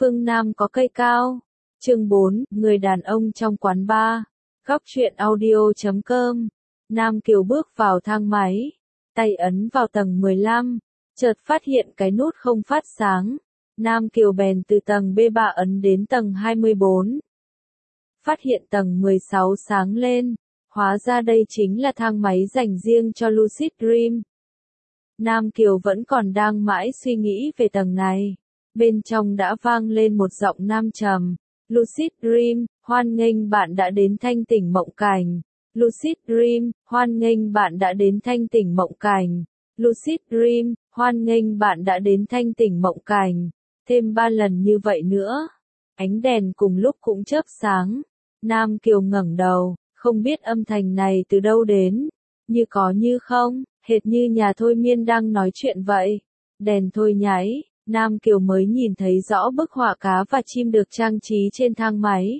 Phương Nam có cây cao. Chương 4, người đàn ông trong quán bar. Góc truyện audio.com. Nam Kiều bước vào thang máy, tay ấn vào tầng 15, chợt phát hiện cái nút không phát sáng. Nam Kiều bèn từ tầng B3 ấn đến tầng 24. Phát hiện tầng 16 sáng lên, hóa ra đây chính là thang máy dành riêng cho Lucid Dream. Nam Kiều vẫn còn đang mãi suy nghĩ về tầng này. Bên trong đã vang lên một giọng nam trầm. Lucid Dream, hoan nghênh bạn đã đến thanh tỉnh mộng cảnh. Lucid Dream, hoan nghênh bạn đã đến thanh tỉnh mộng cảnh. Lucid Dream, hoan nghênh bạn đã đến thanh tỉnh mộng cảnh. Thêm 3 lần như vậy nữa. Ánh đèn cùng lúc cũng chớp sáng. Nam Kiều ngẩng đầu, không biết âm thanh này từ đâu đến. Như có như không, hệt như nhà thôi miên đang nói chuyện vậy. Đèn thôi nháy, Nam Kiều mới nhìn thấy rõ bức họa cá và chim được trang trí trên thang máy.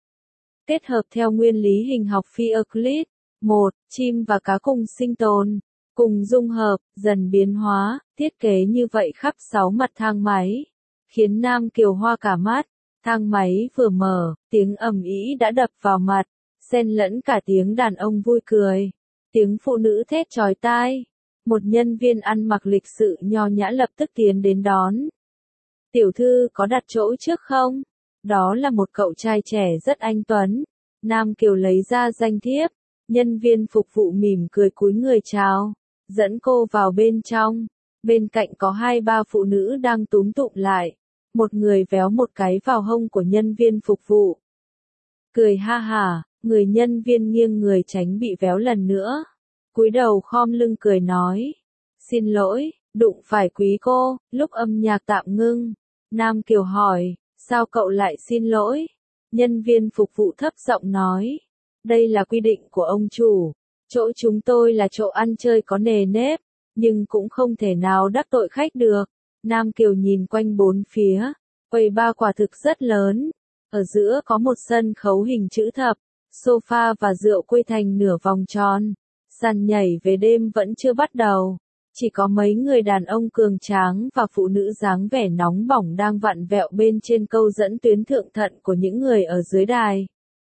Kết hợp theo nguyên lý hình học phi Euclid, chim và cá cùng sinh tồn, cùng dung hợp, dần biến hóa, thiết kế như vậy khắp 6 mặt thang máy, khiến Nam Kiều hoa cả mắt. Thang máy vừa mở, tiếng ầm ĩ đã đập vào mặt, xen lẫn cả tiếng đàn ông vui cười, tiếng phụ nữ thét chói tai. Một nhân viên ăn mặc lịch sự nho nhã lập tức tiến đến đón. Tiểu thư có đặt chỗ trước không? Đó là một cậu trai trẻ rất anh tuấn. Nam Kiều lấy ra danh thiếp. Nhân viên phục vụ mỉm cười cúi người chào, dẫn cô vào bên trong. Bên cạnh có 2-3 phụ nữ đang túm tụm lại. Một người véo một cái vào hông của nhân viên phục vụ. Cười ha hả, người nhân viên nghiêng người tránh bị véo lần nữa. Cúi đầu khom lưng cười nói. Xin lỗi, đụng phải quý cô. Lúc âm nhạc tạm ngưng, Nam Kiều hỏi, sao cậu lại xin lỗi? Nhân viên phục vụ thấp giọng nói. Đây là quy định của ông chủ. Chỗ chúng tôi là chỗ ăn chơi có nề nếp, nhưng cũng không thể nào đắc tội khách được. Nam Kiều nhìn quanh bốn phía. Quầy bar quả thực rất lớn. Ở giữa có một sân khấu hình chữ thập, sofa và rượu quây thành nửa vòng tròn. Sàn nhảy về đêm vẫn chưa bắt đầu. Chỉ có mấy người đàn ông cường tráng và phụ nữ dáng vẻ nóng bỏng đang vặn vẹo bên trên câu dẫn tuyến thượng thận của những người ở dưới đài.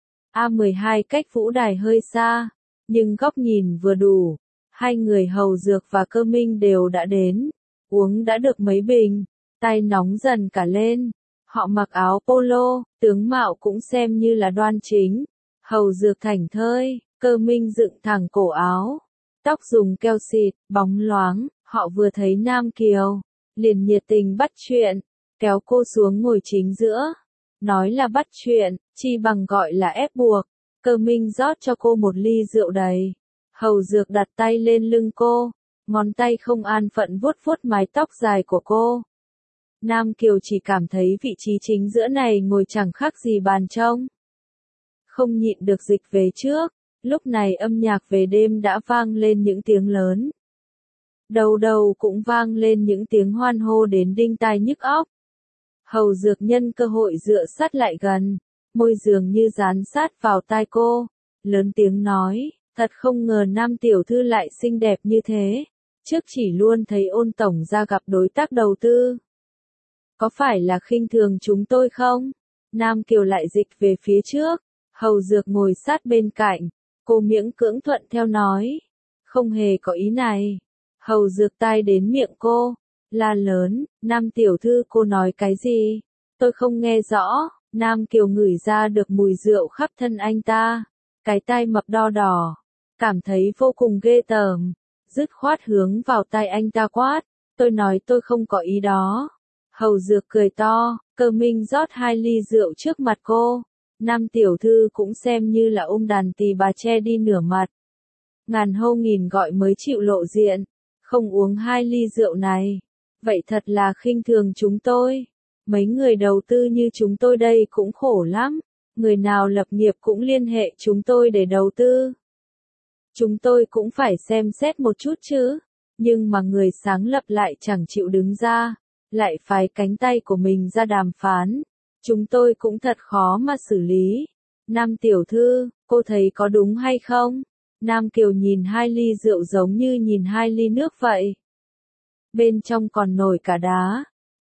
A12 cách vũ đài hơi xa, nhưng góc nhìn vừa đủ. 2 người hầu dược và cơ minh đều đã đến. Uống đã được mấy bình, tay nóng dần cả lên. Họ mặc áo polo, tướng mạo cũng xem như là đoan chính. Hầu dược thảnh thơi, cơ minh dựng thẳng cổ áo. Tóc dùng keo xịt, bóng loáng, họ vừa thấy Nam Kiều, liền nhiệt tình bắt chuyện, kéo cô xuống ngồi chính giữa. Nói là bắt chuyện, chi bằng gọi là ép buộc. Cơ minh rót cho cô một ly rượu đầy. Hầu dược đặt tay lên lưng cô, ngón tay không an phận vuốt vuốt mái tóc dài của cô. Nam Kiều chỉ cảm thấy vị trí chính giữa này ngồi chẳng khác gì bàn trông. Không nhịn được dịch về trước. Lúc này âm nhạc về đêm đã vang lên những tiếng lớn. Đầu đầu cũng vang lên những tiếng hoan hô đến đinh tai nhức óc. Hầu dược nhân cơ hội dựa sát lại gần, môi dường như dán sát vào tai cô, lớn tiếng nói, thật không ngờ Nam tiểu thư lại xinh đẹp như thế, trước chỉ luôn thấy Ôn tổng ra gặp đối tác đầu tư. Có phải là khinh thường chúng tôi không? Nam Kiều lại dịch về phía trước, hầu dược ngồi sát bên cạnh. Cô miễn cưỡng thuận theo nói. Không hề có ý này. Hầu dược tai đến miệng cô. La lớn, Nam tiểu thư cô nói cái gì? Tôi không nghe rõ. Nam Kiều ngửi ra được mùi rượu khắp thân anh ta. Cái tai mập đo đỏ. Cảm thấy vô cùng ghê tởm. Dứt khoát hướng vào tai anh ta quát. Tôi nói tôi không có ý đó. Hầu dược cười to. Cơ minh rót 2 ly rượu trước mặt cô. Nam tiểu thư cũng xem như là ôm đàn tỳ bà che đi nửa mặt. Ngàn hâu nghìn gọi mới chịu lộ diện. Không uống 2 ly rượu này. Vậy thật là khinh thường chúng tôi. Mấy người đầu tư như chúng tôi đây cũng khổ lắm. Người nào lập nghiệp cũng liên hệ chúng tôi để đầu tư. Chúng tôi cũng phải xem xét một chút chứ. Nhưng mà người sáng lập lại chẳng chịu đứng ra. Lại phái cánh tay của mình ra đàm phán. Chúng tôi cũng thật khó mà xử lý. Nam tiểu thư, cô thấy có đúng hay không? Nam Kiều nhìn 2 ly rượu giống như nhìn 2 ly nước vậy. Bên trong còn nổi cả đá.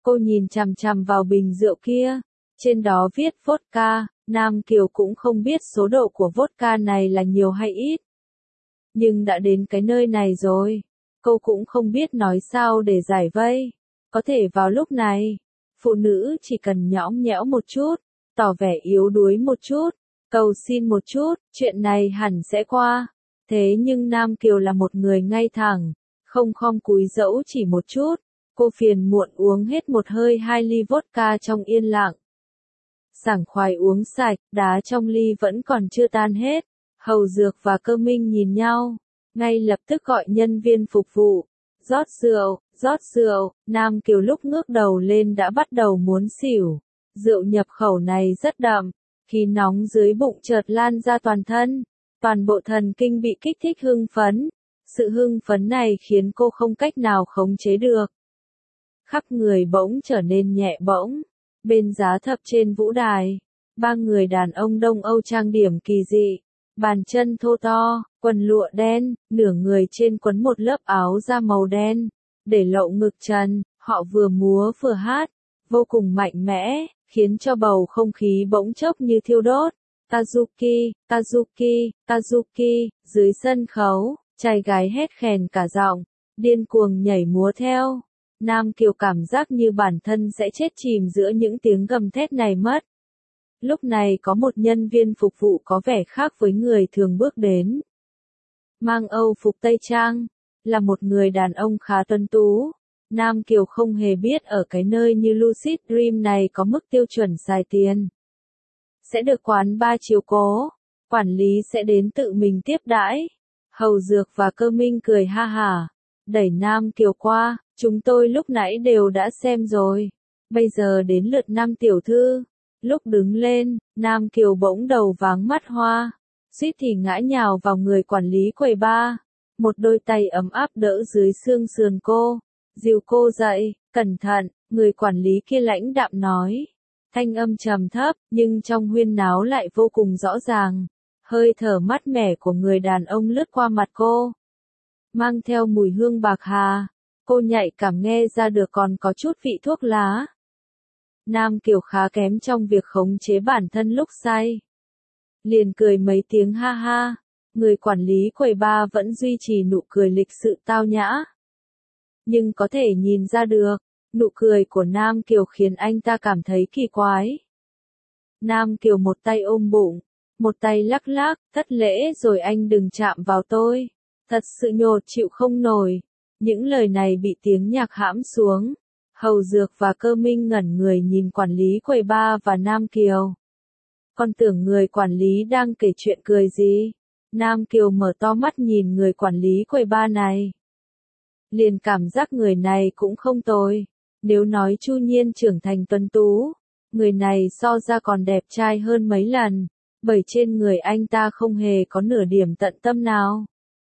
Cô nhìn chằm chằm vào bình rượu kia, trên đó viết vodka, Nam Kiều cũng không biết số độ của vodka này là nhiều hay ít. Nhưng đã đến cái nơi này rồi, cô cũng không biết nói sao để giải vây. Có thể vào lúc này, phụ nữ chỉ cần nhõng nhẽo một chút, tỏ vẻ yếu đuối một chút, cầu xin một chút, chuyện này hẳn sẽ qua. Thế nhưng Nam Kiều là một người ngay thẳng, không khom cúi dẫu chỉ một chút. Cô phiền muộn uống hết một hơi 2 ly vodka trong yên lặng. Sảng khoái uống sạch, đá trong ly vẫn còn chưa tan hết. Hầu Dược và Cơ Minh nhìn nhau, ngay lập tức gọi nhân viên phục vụ. Rót rượu, Nam Kiều lúc ngước đầu lên đã bắt đầu muốn xỉu. Rượu nhập khẩu này rất đậm, khí nóng dưới bụng chợt lan ra toàn thân. Toàn bộ thần kinh bị kích thích hưng phấn. Sự hưng phấn này khiến cô không cách nào khống chế được. Khắp người bỗng trở nên nhẹ bỗng. Bên giá thập trên vũ đài, 3 người đàn ông Đông Âu trang điểm kỳ dị, bàn chân thô to, quần lụa đen, nửa người trên quấn một lớp áo da màu đen, để lộ ngực trần, họ vừa múa vừa hát, vô cùng mạnh mẽ, khiến cho bầu không khí bỗng chốc như thiêu đốt. Kazuki, dưới sân khấu, trai gái hét khèn cả giọng, điên cuồng nhảy múa theo. Nam Kiều cảm giác như bản thân sẽ chết chìm giữa những tiếng gầm thét này mất. Lúc này có một nhân viên phục vụ có vẻ khác với người thường bước đến. Mang Âu phục Tây Trang, là một người đàn ông khá tuấn tú. Nam Kiều không hề biết ở cái nơi như Lucid Dream này có mức tiêu chuẩn xài tiền. Sẽ được quán bar chiếu cố, quản lý sẽ đến tự mình tiếp đãi. Hầu Dược và Cơ Minh cười ha hả, đẩy Nam Kiều qua, chúng tôi lúc nãy đều đã xem rồi. Bây giờ đến lượt Nam tiểu thư. Lúc đứng lên, Nam Kiều bỗng đầu váng mắt hoa, suýt thì ngã nhào vào người quản lý quầy bar. Một đôi tay ấm áp đỡ dưới xương sườn cô, dìu cô dậy, cẩn thận, người quản lý kia lãnh đạm nói. Thanh âm trầm thấp, nhưng trong huyên náo lại vô cùng rõ ràng. Hơi thở mát mẻ của người đàn ông lướt qua mặt cô, mang theo mùi hương bạc hà. Cô nhạy cảm nghe ra được còn có chút vị thuốc lá. Nam Kiều khá kém trong việc khống chế bản thân lúc say. Liền cười mấy tiếng ha ha. Người quản lý quầy bar vẫn duy trì nụ cười lịch sự tao nhã. Nhưng có thể nhìn ra được, nụ cười của Nam Kiều khiến anh ta cảm thấy kỳ quái. Nam Kiều một tay ôm bụng, một tay lắc lắc, thất lễ rồi anh đừng chạm vào tôi. Thật sự nhột chịu không nổi. Những lời này bị tiếng nhạc hãm xuống. Hầu Dược và Cơ Minh ngẩn người nhìn quản lý quầy bar và Nam Kiều. Còn tưởng người quản lý đang kể chuyện cười gì. Nam Kiều mở to mắt nhìn người quản lý quầy bar này. Liền cảm giác người này cũng không tồi. Nếu nói Chu Nhiên trưởng thành tuấn tú, người này so ra còn đẹp trai hơn mấy lần. Bởi trên người anh ta không hề có nửa điểm tận tâm nào.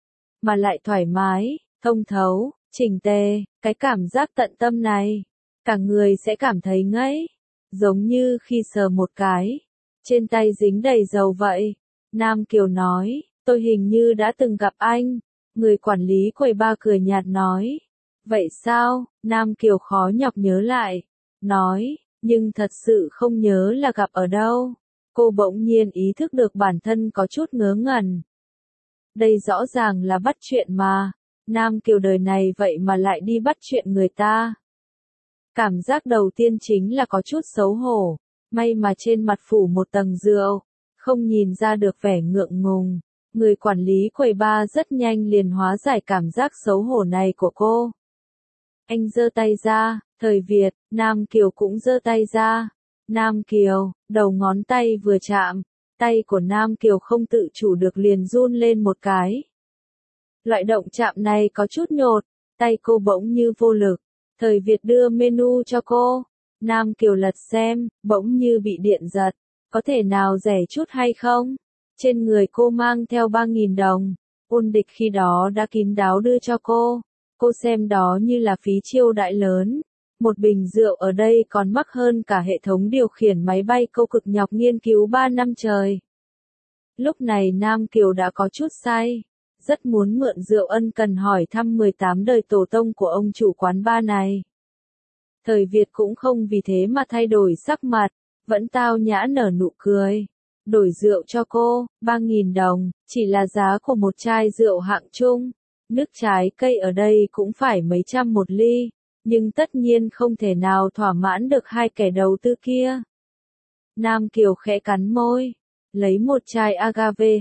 Mà lại thoải mái, thông thấu, chỉnh tề, cái cảm giác tận tâm này. Cả người sẽ cảm thấy ngấy. Giống như khi sờ một cái. Trên tay dính đầy dầu vậy. Nam Kiều nói, tôi hình như đã từng gặp anh. Người quản lý quầy bar cười nhạt nói. Vậy sao? Nam Kiều khó nhọc nhớ lại. Nói, nhưng thật sự không nhớ là gặp ở đâu. Cô bỗng nhiên ý thức được bản thân có chút ngớ ngẩn. Đây rõ ràng là bắt chuyện mà. Nam Kiều đời này vậy mà lại đi bắt chuyện người ta. Cảm giác đầu tiên chính là có chút xấu hổ. May mà trên mặt phủ một tầng rượu. Không nhìn ra được vẻ ngượng ngùng. Người quản lý quầy bar rất nhanh liền hóa giải cảm giác xấu hổ này của cô. Anh giơ tay ra, thời Việt, Nam Kiều cũng giơ tay ra. Nam Kiều, đầu ngón tay vừa chạm, tay của Nam Kiều không tự chủ được liền run lên một cái. Loại động chạm này có chút nhột, tay cô bỗng như vô lực. Thời Việt đưa menu cho cô. Nam Kiều lật xem, bỗng như bị điện giật. Có thể nào rẻ chút hay không? Trên người cô mang theo 3.000 đồng. Ôn Địch khi đó đã kín đáo đưa cho cô. Cô xem đó như là phí chiêu đãi lớn. Một bình rượu ở đây còn mắc hơn cả hệ thống điều khiển máy bay cô cực nhọc nghiên cứu 3 năm trời. Lúc này Nam Kiều đã có chút say. Rất muốn mượn rượu ân cần hỏi thăm 18 đời tổ tông của ông chủ quán bar này. Thời Việt cũng không vì thế mà thay đổi sắc mặt, vẫn tao nhã nở nụ cười. Đổi rượu cho cô, 3.000 đồng, chỉ là giá của một chai rượu hạng trung. Nước trái cây ở đây cũng phải mấy trăm một ly, nhưng tất nhiên không thể nào thỏa mãn được hai kẻ đầu tư kia. Nam Kiều khẽ cắn môi, lấy một chai agave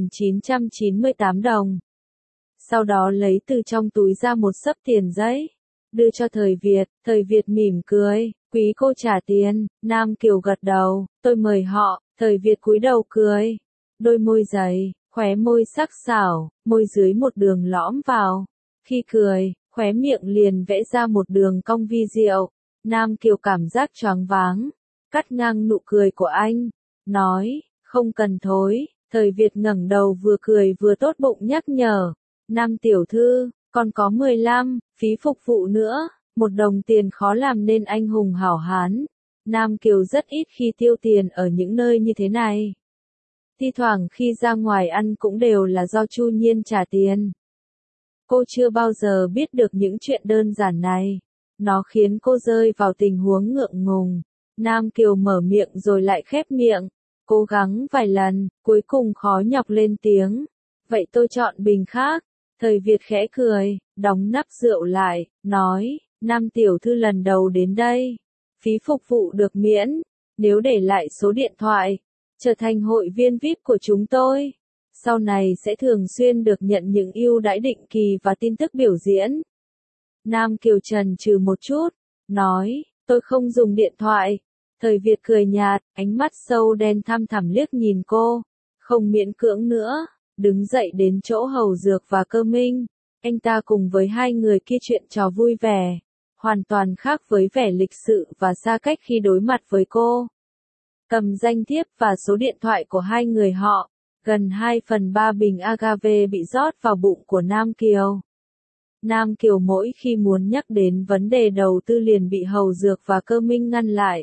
2.998 đồng. Sau đó lấy từ trong túi ra một xấp tiền giấy, đưa cho Thời Việt mỉm cười, quý cô trả tiền, Nam Kiều gật đầu, tôi mời họ, Thời Việt cúi đầu cười, đôi môi dày, khóe môi sắc sảo, môi dưới một đường lõm vào, khi cười, khóe miệng liền vẽ ra một đường cong vi diệu, Nam Kiều cảm giác choáng váng, cắt ngang nụ cười của anh, nói, không cần thối, Thời Việt ngẩng đầu vừa cười vừa tốt bụng nhắc nhở, Nam tiểu thư, còn có 15, phí phục vụ nữa, 1 đồng tiền khó làm nên anh hùng hảo hán. Nam Kiều rất ít khi tiêu tiền ở những nơi như thế này. Thi thoảng khi ra ngoài ăn cũng đều là do Chu Nhiên trả tiền. Cô chưa bao giờ biết được những chuyện đơn giản này. Nó khiến cô rơi vào tình huống ngượng ngùng. Nam Kiều mở miệng rồi lại khép miệng. Cố gắng vài lần, cuối cùng khó nhọc lên tiếng. Vậy tôi chọn bình khác. Thời Việt khẽ cười, đóng nắp rượu lại, nói, Nam tiểu thư lần đầu đến đây. Phí phục vụ được miễn, nếu để lại số điện thoại, trở thành hội viên VIP của chúng tôi. Sau này sẽ thường xuyên được nhận những ưu đãi định kỳ và tin tức biểu diễn. Nam Kiều chần chừ một chút, nói, tôi không dùng điện thoại. Thời Việt cười nhạt, ánh mắt sâu đen thăm thẳm liếc nhìn cô, không miễn cưỡng nữa, đứng dậy đến chỗ Hầu Dược và Cơ Minh. Anh ta cùng với hai người kia chuyện trò vui vẻ, hoàn toàn khác với vẻ lịch sự và xa cách khi đối mặt với cô. Cầm danh thiếp và số điện thoại của hai người họ, gần 2/3 bình agave bị rót vào bụng của Nam Kiều. Nam Kiều mỗi khi muốn nhắc đến vấn đề đầu tư liền bị Hầu Dược và Cơ Minh ngăn lại.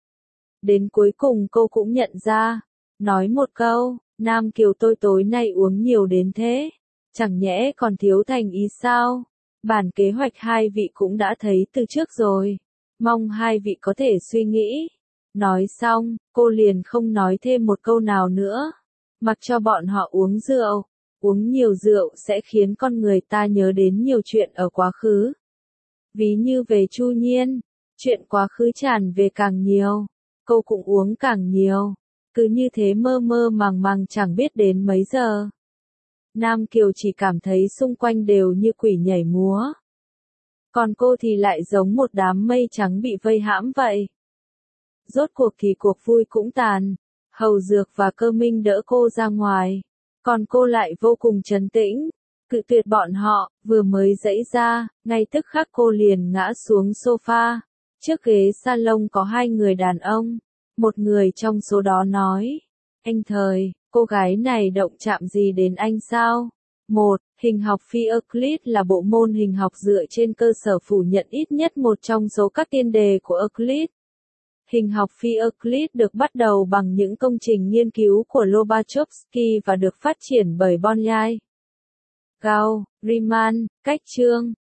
Đến cuối cùng cô cũng nhận ra, nói một câu, Nam Kiều tôi tối nay uống nhiều đến thế, chẳng nhẽ còn thiếu thành ý sao? Bản kế hoạch hai vị cũng đã thấy từ trước rồi, mong hai vị có thể suy nghĩ. Nói xong, cô liền không nói thêm một câu nào nữa, mặc cho bọn họ uống rượu. Uống nhiều rượu sẽ khiến con người ta nhớ đến nhiều chuyện ở quá khứ. Ví như về Chu Nhiên, chuyện quá khứ tràn về càng nhiều, cô cũng uống càng nhiều, cứ như thế mơ mơ màng màng chẳng biết đến mấy giờ. Nam Kiều chỉ cảm thấy xung quanh đều như quỷ nhảy múa. Còn cô thì lại giống một đám mây trắng bị vây hãm vậy. Rốt cuộc thì cuộc vui cũng tàn, Hầu Dược và Cơ Minh đỡ cô ra ngoài, còn cô lại vô cùng trấn tĩnh, cự tuyệt bọn họ, vừa mới giãy ra, ngay tức khắc cô liền ngã xuống sofa. Trước ghế salon có hai người đàn ông, một người trong số đó nói, anh Thời, cô gái này động chạm gì đến anh sao? Một, hình học phi Euclid là bộ môn hình học dựa trên cơ sở phủ nhận ít nhất một trong số các tiên đề của Euclid. Hình học phi Euclid được bắt đầu bằng những công trình nghiên cứu của Lobachevsky và được phát triển bởi Bolyai, Gauss, Riemann, Cách Chương.